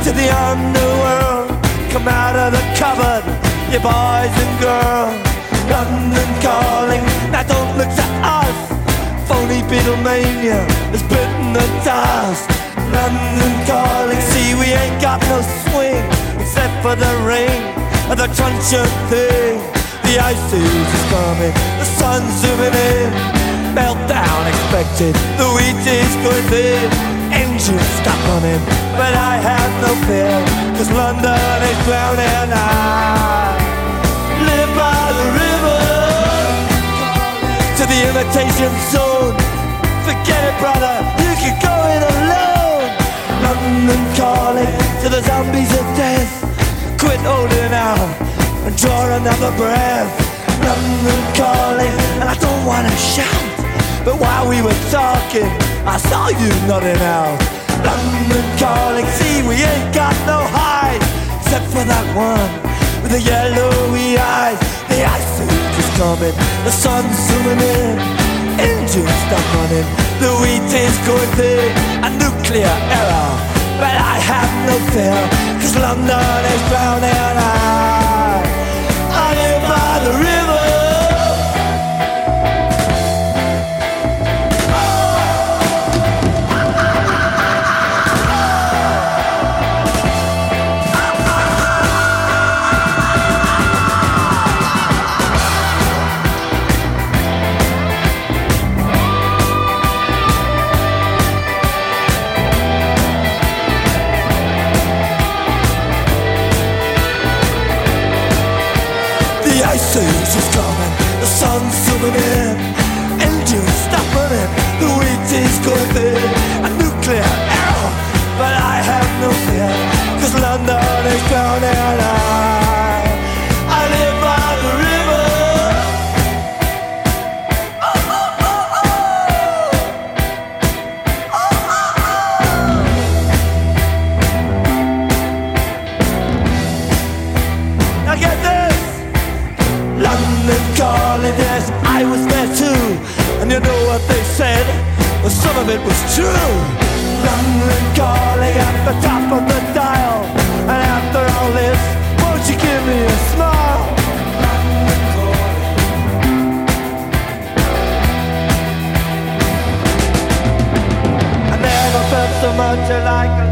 to the underworld. Come out of the cupboard, you boys and girls. London calling, now don't look to us. Phony Beatlemania has bitten the dust. London calling, see we ain't got no swing except for the rain and the truncheon thing. The ice age is coming, the sun's zooming in. Meltdown expected, the wheat is going thin. Engines stop running, but I have no fear, 'cause London is drowning. I live by the river, to the imitation zone. Forget it, brother, you can go it alone. London calling to the zombies of death. Quit holding out and draw another breath. London calling, and I don't wanna shout, but while we were talking, I saw you nodding out. London calling, see we ain't got no hide, except for that one with the yellowy eyes. The ice age is coming, the sun's zooming in. Engines stop running, the wheat is going thin. A nuclear error, but I have no fear, 'cause London is drowning. I live by the river. The ice age is coming, the sun's zooming in. Engines stop running, the wheat is going thin. A nuclear error, but I have no fear, 'cause London is drowning. I live by the river. Oh, oh, oh, oh. Oh, oh, oh. Now get this. London calling, yes, I was there too. And you know what they said? Well, some of it was true. London calling at the top of the dial. And after all this, won't you give me a smile? London calling. I never felt so much like